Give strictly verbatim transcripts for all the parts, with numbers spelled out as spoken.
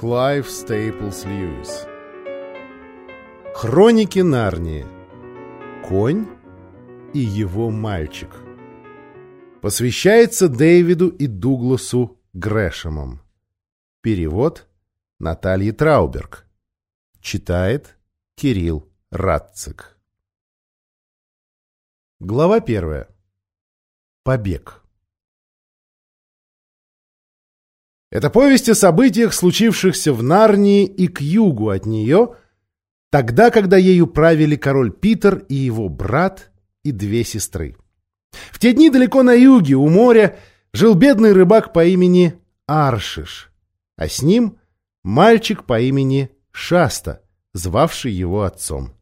Клайв Стейплс Льюис. Хроники Нарнии. Конь и его мальчик. Посвящается Дэвиду и Дугласу Грэшемам. Перевод Натальи Трауберг. Читает Кирилл Радцик. Глава первая. Побег. Это повесть о событиях, случившихся в Нарнии и к югу от нее, тогда, когда ею правили король Питер и его брат и две сестры. В те дни далеко на юге, у моря, жил бедный рыбак по имени Аршиш, а с ним мальчик по имени Шаста, звавший его отцом.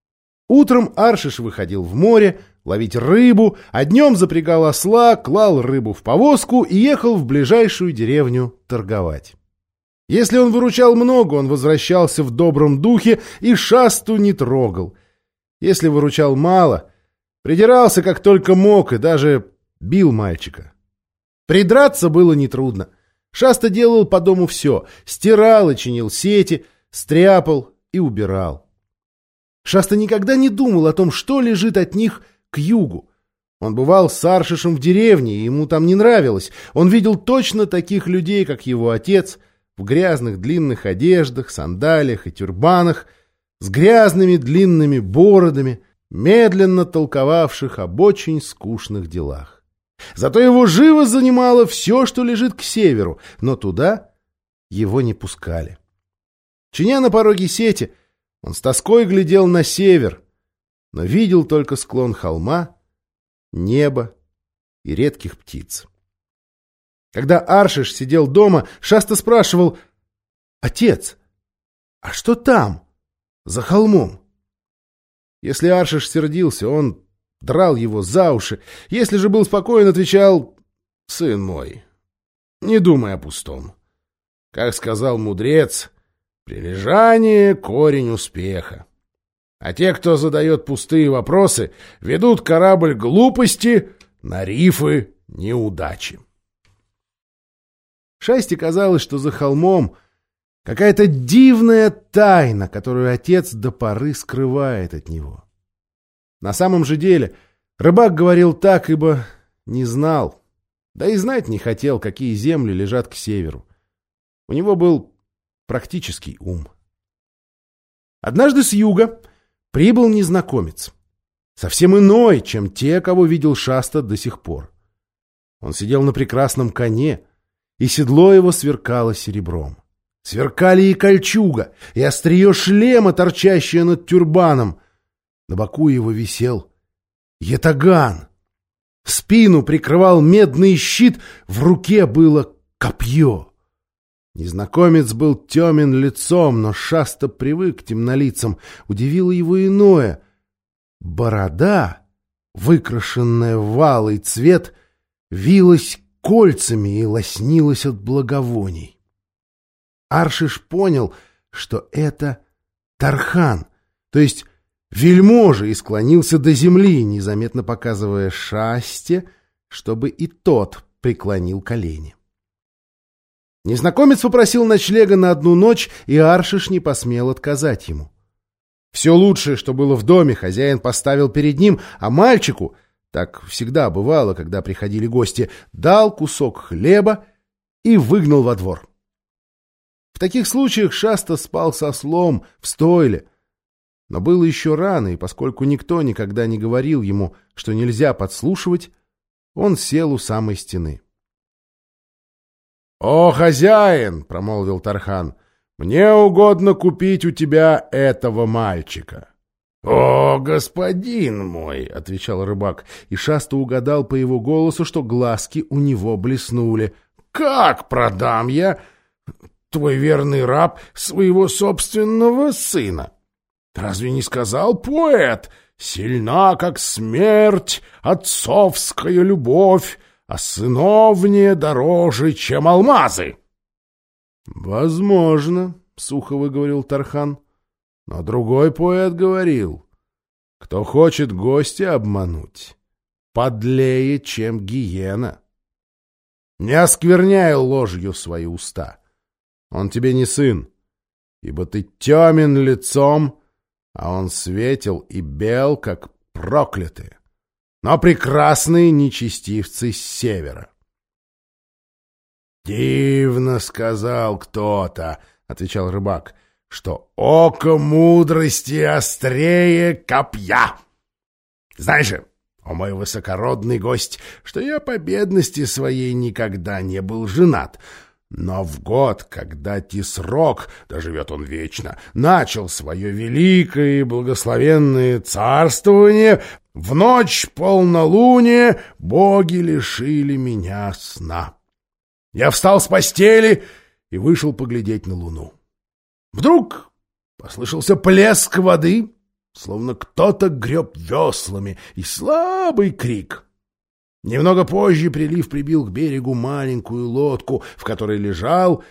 Утром Аршиш выходил в море ловить рыбу, а днем запрягал осла, клал рыбу в повозку и ехал в ближайшую деревню торговать. Если он выручал много, он возвращался в добром духе и Шасту не трогал. Если выручал мало, придирался как только мог и даже бил мальчика. Придраться было нетрудно. Шаста делал по дому все — стирал и чинил сети, стряпал и убирал. Шаста никогда не думал о том, что лежит от них к югу. Он бывал с Аршишем в деревне, и ему там не нравилось. Он видел точно таких людей, как его отец, в грязных длинных одеждах, сандалиях и тюрбанах, с грязными длинными бородами, медленно толковавших об очень скучных делах. Зато его живо занимало все, что лежит к северу, но туда его не пускали. Чиня на пороге сети, он с тоской глядел на север, но видел только склон холма, небо и редких птиц. Когда Аршиш сидел дома, Шаста спрашивал: «Отец, а что там, за холмом?» Если Аршиш сердился, он драл его за уши. Если же был спокоен, отвечал: «Сын мой, не думай о пустом. Как сказал мудрец, прилежание — корень успеха. А те, кто задает пустые вопросы, ведут корабль глупости на рифы неудачи». Шасте казалось, что за холмом какая-то дивная тайна, которую отец до поры скрывает от него. На самом же деле рыбак говорил так, ибо не знал, да и знать не хотел, какие земли лежат к северу. У него был практический ум. Однажды с юга прибыл незнакомец, совсем иной, чем те, кого видел Шаста до сих пор. Он сидел на прекрасном коне, и седло его сверкало серебром. Сверкали и кольчуга, и острие шлема, торчащее над тюрбаном. На боку его висел ятаган. Спину прикрывал медный щит, в руке было копье. Незнакомец был темен лицом, но Шаста привык к темнолицам. Удивило его иное. Борода, выкрашенная в алый цвет, вилась кольцами и лоснилась от благовоний. Аршиш понял, что это Тархан, то есть вельможа, и склонился до земли, незаметно показывая Шасте, чтобы и тот преклонил колени. Незнакомец попросил ночлега на одну ночь, и Аршиш не посмел отказать ему. Все лучшее, что было в доме, хозяин поставил перед ним, а мальчику, так всегда бывало, когда приходили гости, дал кусок хлеба и выгнал во двор. В таких случаях Шаста спал со ослом в стойле. Но было еще рано, и поскольку никто никогда не говорил ему, что нельзя подслушивать, он сел у самой стены. «О, хозяин!» — промолвил Тархан. «Мне угодно купить у тебя этого мальчика». «О, господин мой!» — отвечал рыбак, и Шаста угадал по его голосу, что глазки у него блеснули. «Как продам я, твой верный раб, своего собственного сына? Разве не сказал поэт: сильна, как смерть, отцовская любовь, а сыновнее дороже, чем алмазы?» «Возможно», — сухо выговорил Тархан. «Но другой поэт говорил: кто хочет гостя обмануть, подлее, чем гиена. Не оскверняй ложью свои уста. Он тебе не сын, ибо ты темен лицом, а он светел и бел, как проклятые, но прекрасные нечестивцы с севера. «Дивно сказал кто-то, — отвечал рыбак, — что око мудрости острее копья. Знаешь же, о мой высокородный гость, что я по бедности своей никогда не был женат, но в год, когда Тисрок, да живет он вечно, начал свое великое и благословенное царствование, в ночь полнолуния боги лишили меня сна. Я встал с постели и вышел поглядеть на луну. Вдруг послышался плеск воды, словно кто-то греб веслами, и слабый крик. Немного позже прилив прибил к берегу маленькую лодку, в которой лежал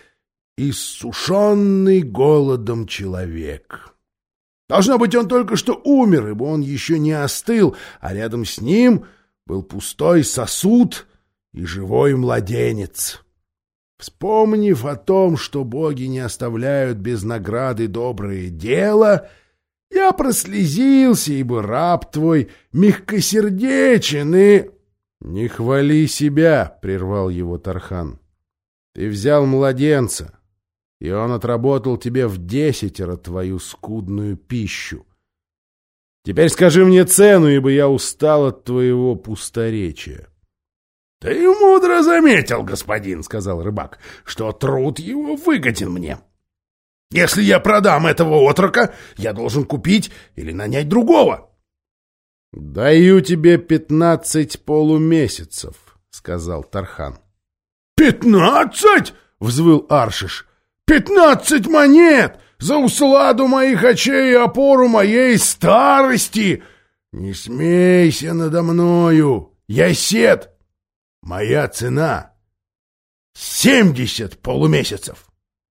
иссушенный голодом человек. Должно быть, он только что умер, ибо он еще не остыл, а рядом с ним был пустой сосуд и живой младенец. Вспомнив о том, что боги не оставляют без награды доброе дело, я прослезился, ибо раб твой мягкосердечен и... — Не хвали себя, — прервал его Тархан. — Ты взял младенца, и он отработал тебе в десятеро твою скудную пищу. Теперь скажи мне цену, ибо я устал от твоего пусторечия. — Ты мудро заметил, господин, — сказал рыбак, — что труд его выгоден мне. Если я продам этого отрока, я должен купить или нанять другого. — Даю тебе пятнадцать полумесяцев, — сказал Тархан. — Пятнадцать? — взвыл Аршиш. — Пятнадцать монет за усладу моих очей и опору моей старости! Не смейся надо мною, я сет. Моя цена — семьдесят полумесяцев.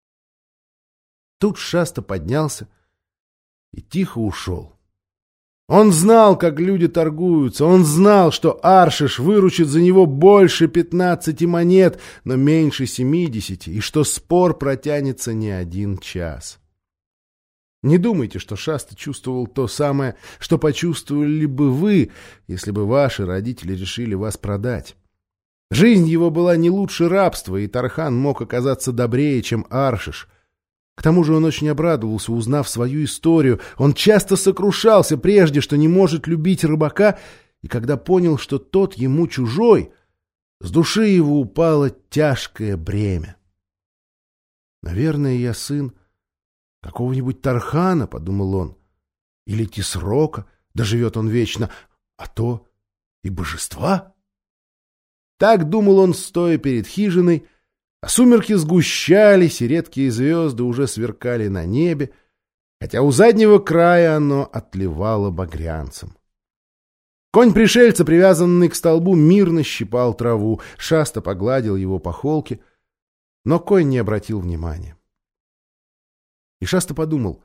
Тут Шаста поднялся и тихо ушел. Он знал, как люди торгуются, он знал, что Аршиш выручит за него больше пятнадцати монет, но меньше семидесяти, и что спор протянется не один час. Не думайте, что Шаста чувствовал то самое, что почувствовали бы вы, если бы ваши родители решили вас продать. Жизнь его была не лучше рабства, и Тархан мог оказаться добрее, чем Аршиш. К тому же он очень обрадовался, узнав свою историю. Он часто сокрушался прежде, что не может любить рыбака, и когда понял, что тот ему чужой, с души его упало тяжкое бремя. «Наверное, я сын какого-нибудь Тархана, — подумал он, — или Тисрока, да живет он вечно, а то и божества». Так думал он, стоя перед хижиной, а сумерки сгущались, и редкие звезды уже сверкали на небе, хотя у заднего края оно отливало багрянцем. Конь пришельца, привязанный к столбу, мирно щипал траву. Шаста погладил его по холке, но конь не обратил внимания. И Шаста подумал,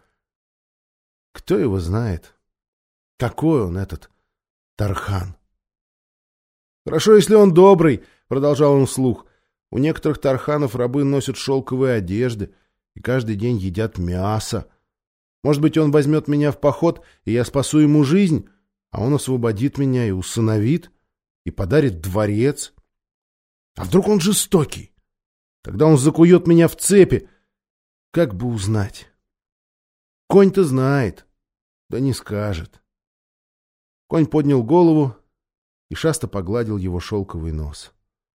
кто его знает, какой он этот Тархан. «Хорошо, если он добрый, — продолжал он вслух. У некоторых тарханов рабы носят шелковые одежды и каждый день едят мясо. Может быть, он возьмет меня в поход, и я спасу ему жизнь, а он освободит меня и усыновит, и подарит дворец. А вдруг он жестокий? Тогда он закует меня в цепи. Как бы узнать? Конь-то знает, да не скажет». Конь поднял голову, и Шаста погладил его шелковый нос.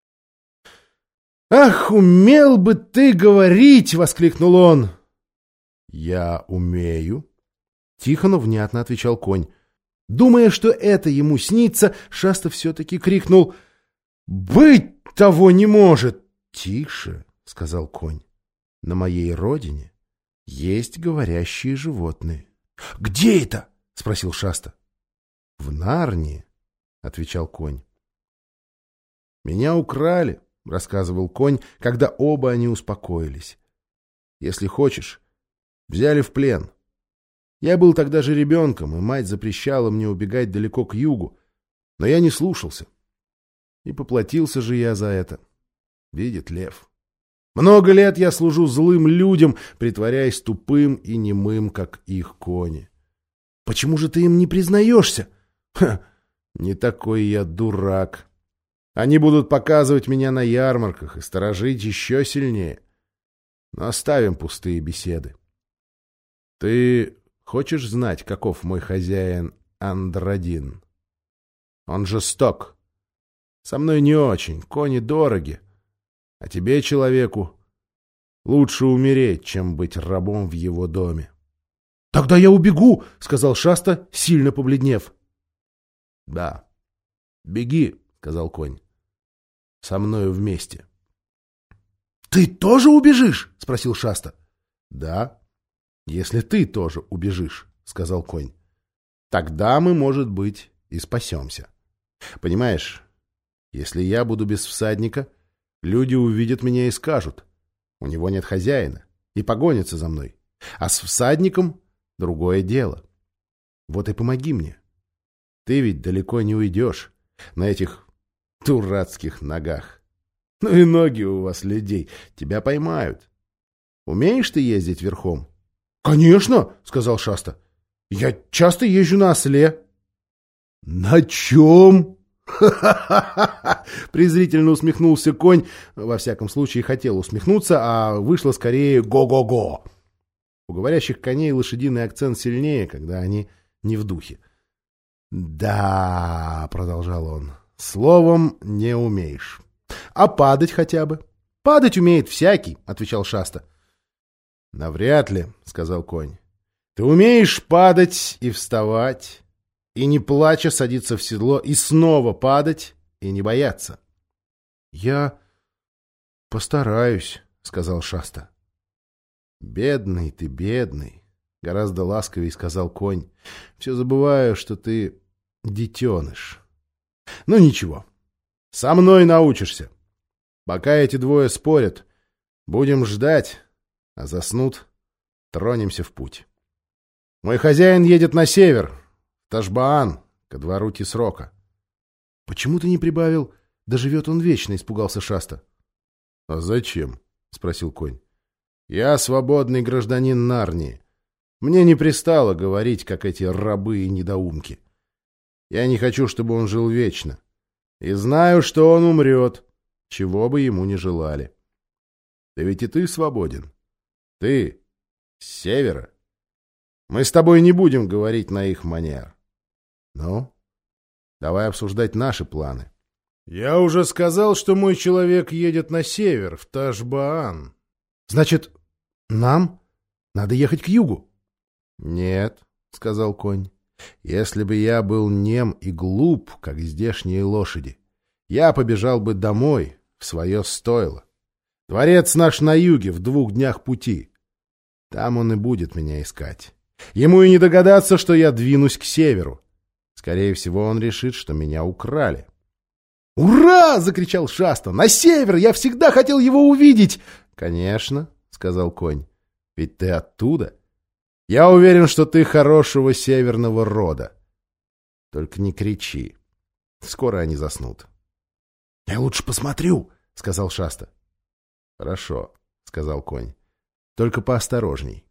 «Ах, умел бы ты говорить!» — воскликнул он. «Я умею», — тихо, но внятно отвечал конь. Думая, что это ему снится, Шаста все-таки крикнул: «Быть того не может!» «Тише!» — сказал конь. «На моей родине есть говорящие животные». «Где это?» — спросил Шаста. «В Нарнии», — отвечал конь. «Меня украли», — рассказывал конь, когда оба они успокоились. «Если хочешь, взяли в плен. Я был тогда же ребенком, и мать запрещала мне убегать далеко к югу, но я не слушался. И поплатился же я за это. Видит лев». Много лет я служу злым людям, притворяясь тупым и немым, как их кони. Почему же ты им не признаешься? Ха, не такой я дурак. Они будут показывать меня на ярмарках и сторожить еще сильнее. Но оставим пустые беседы. Ты хочешь знать, каков мой хозяин Андрадин? Он жесток. Со мной не очень, кони дороги. А тебе, человеку, лучше умереть, чем быть рабом в его доме. — Тогда я убегу, — сказал Шаста, сильно побледнев. — Да, беги, — сказал конь, — со мною вместе. — Ты тоже убежишь? — спросил Шаста. — Да, если ты тоже убежишь, — сказал конь. — Тогда мы, может быть, и спасемся. Понимаешь, если я буду без всадника, люди увидят меня и скажут: у него нет хозяина, и погонятся за мной. А с всадником другое дело. Вот и помоги мне. Ты ведь далеко не уйдешь на этих дурацких ногах. Ну и ноги у вас, людей, тебя поймают. Умеешь ты ездить верхом? — Конечно, — сказал Шаста. — Я часто езжу на осле. — На чем? «Ха-ха-ха-ха!» — презрительно усмехнулся конь. Во всяком случае, хотел усмехнуться, а вышло скорее «го-го-го». У говорящих коней лошадиный акцент сильнее, когда они не в духе. «Да», — продолжал он, — «словом не умеешь. А падать хотя бы?» «Падать умеет всякий», — отвечал Шаста. «Навряд ли», — сказал конь. «Ты умеешь падать и вставать, и не плача садиться в седло, и снова падать, и не бояться». «Я постараюсь», — сказал Шаста. «Бедный ты, бедный», — гораздо ласковее сказал конь. «Все забываю, что ты детеныш. Ну ничего, со мной научишься. Пока эти двое спорят, будем ждать, а заснут, тронемся в путь. Мой хозяин едет на север, в Ташбаан, ко двору Тисрока». «Почему ты не прибавил? Да живет он вечно», — испугался Шаста. «А зачем?» — спросил конь. «Я свободный гражданин Нарнии. Мне не пристало говорить, как эти рабы и недоумки. Я не хочу, чтобы он жил вечно. И знаю, что он умрет, чего бы ему ни желали. Да ведь и ты свободен. Ты с севера. Мы с тобой не будем говорить на их манер. Ну, давай обсуждать наши планы». «Я уже сказал, что мой человек едет на север, в Ташбаан». «Значит, нам надо ехать к югу?» «Нет», — сказал конь. «Если бы я был нем и глуп, как здешние лошади, я побежал бы домой, в свое стойло. Дворец наш на юге, в двух днях пути. Там он и будет меня искать. Ему и не догадаться, что я двинусь к северу. Скорее всего, он решит, что меня украли». «Ура!» — закричал Шаста. «На север! Я всегда хотел его увидеть!» «Конечно», — сказал конь, — «ведь ты оттуда. Я уверен, что ты хорошего северного рода. Только не кричи. Скоро они заснут». «Я лучше посмотрю», — сказал Шаста. «Хорошо», — сказал конь, — «только поосторожней».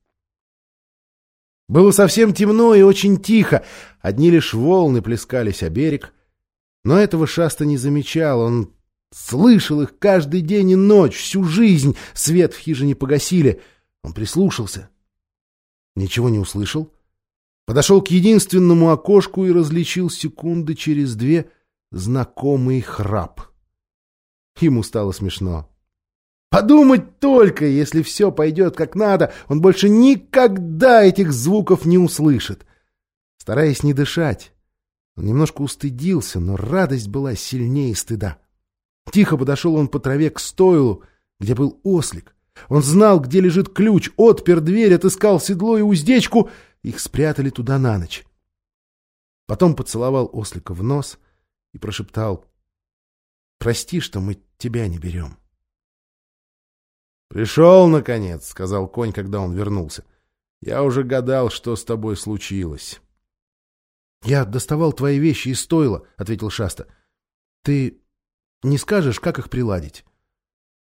Было совсем темно и очень тихо. Одни лишь волны плескались о берег. Но этого Шаста не замечал. Он слышал их каждый день и ночь, всю жизнь. Свет в хижине погасили. Он прислушался. Ничего не услышал. Подошел к единственному окошку и различил секунды через две знакомый храп. Ему стало смешно. Подумать только, если все пойдет как надо, он больше никогда этих звуков не услышит. Стараясь не дышать, он немножко устыдился, но радость была сильнее стыда. Тихо подошел он по траве к стойлу, где был ослик. Он знал, где лежит ключ, отпер дверь, отыскал седло и уздечку. Их спрятали туда на ночь. Потом поцеловал ослика в нос и прошептал: «Прости, что мы тебя не берем». «Пришел, наконец», — сказал конь, когда он вернулся. «Я уже гадал, что с тобой случилось». «Я доставал твои вещи из стойла», — ответил Шаста. «Ты не скажешь, как их приладить?»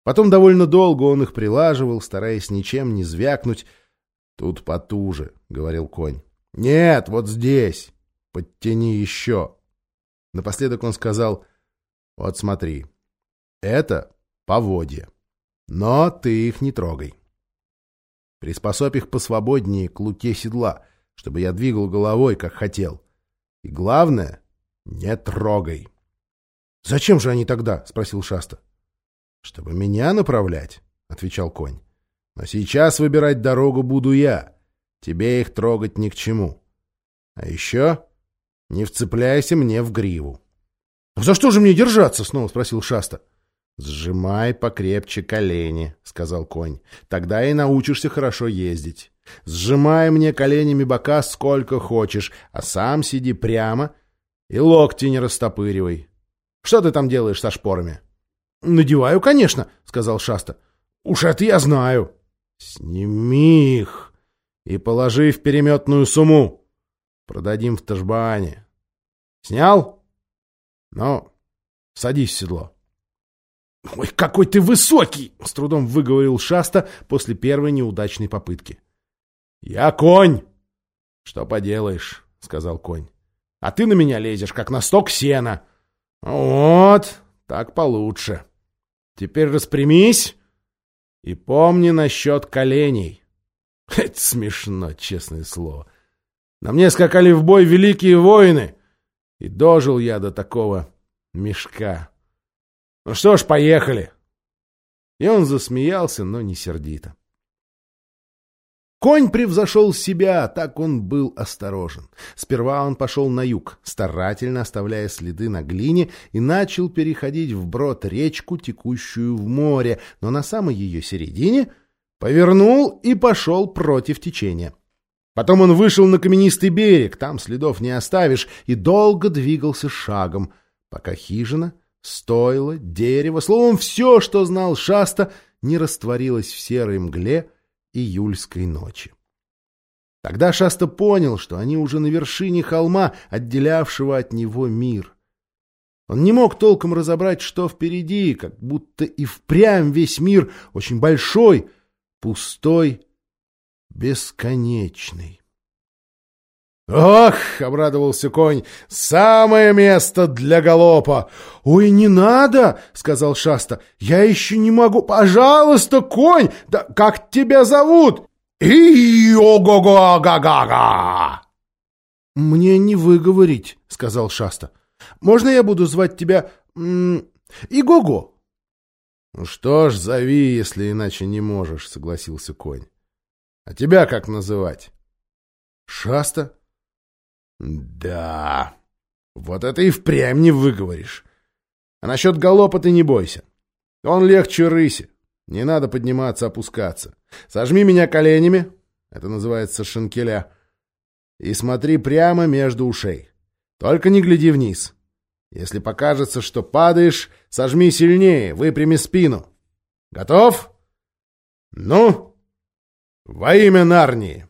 Потом довольно долго он их прилаживал, стараясь ничем не звякнуть. «Тут потуже», — говорил конь. «Нет, вот здесь. Подтяни еще». Напоследок он сказал: «Вот смотри, это поводья, но ты их не трогай. Приспособь их посвободнее к луке седла, чтобы я двигал головой, как хотел. И главное, не трогай». «Зачем же они тогда?» — спросил Шаста. «Чтобы меня направлять», — отвечал конь. «Но сейчас выбирать дорогу буду я. Тебе их трогать ни к чему. А еще не вцепляйся мне в гриву». «За что же мне держаться?» — снова спросил Шаста. «Сжимай покрепче колени», — сказал конь. «Тогда и научишься хорошо ездить. Сжимай мне коленями бока сколько хочешь, а сам сиди прямо и локти не растопыривай. Что ты там делаешь со шпорами?» «Надеваю, конечно», — сказал Шаста. «Уж это я знаю». «Сними их и положи в переметную сумму. Продадим в Ташбаане. Снял? Ну, садись в седло». «Ой, какой ты высокий!» — с трудом выговорил Шаста после первой неудачной попытки. «Я конь!» «Что поделаешь», — сказал конь. «А ты на меня лезешь, как на сток сена». «Вот, так получше. Теперь распрямись и помни насчет коленей». Это смешно, честное слово. На мне скакали в бой великие воины, и дожил я до такого мешка. Ну что ж, поехали. И он засмеялся, но не сердито. Конь превзошел себя, так он был осторожен. Сперва он пошел на юг, старательно оставляя следы на глине, и начал переходить вброд речку, текущую в море, но на самой ее середине повернул и пошел против течения. Потом он вышел на каменистый берег, там следов не оставишь, и долго двигался шагом, пока хижина, стойло, дерево, словом, все, что знал Шаста, не растворилось в серой мгле июльской ночи. Тогда Шаста понял, что они уже на вершине холма, отделявшего от него мир. Он не мог толком разобрать, что впереди, как будто и впрямь весь мир очень большой, пустой, бесконечный. «Ох!» — обрадовался конь. «Самое место для галопа!» «Ой, не надо!» — сказал Шаста. «Я еще не могу! Пожалуйста, конь! Да как тебя зовут?» «И-о-го-го-га-га-га!» «Мне не выговорить», — сказал Шаста. «Можно я буду звать тебя И-го-го?» «Ну что ж, зови, если иначе не можешь», — согласился конь. «А тебя как называть?» «Шаста». «Да, вот это и впрямь не выговоришь. А насчет галопа ты не бойся. Он легче рыси. Не надо подниматься, опускаться. Сожми меня коленями, это называется шинкеля, и смотри прямо между ушей. Только не гляди вниз. Если покажется, что падаешь, сожми сильнее, выпрями спину. Готов? Ну, во имя Нарнии!»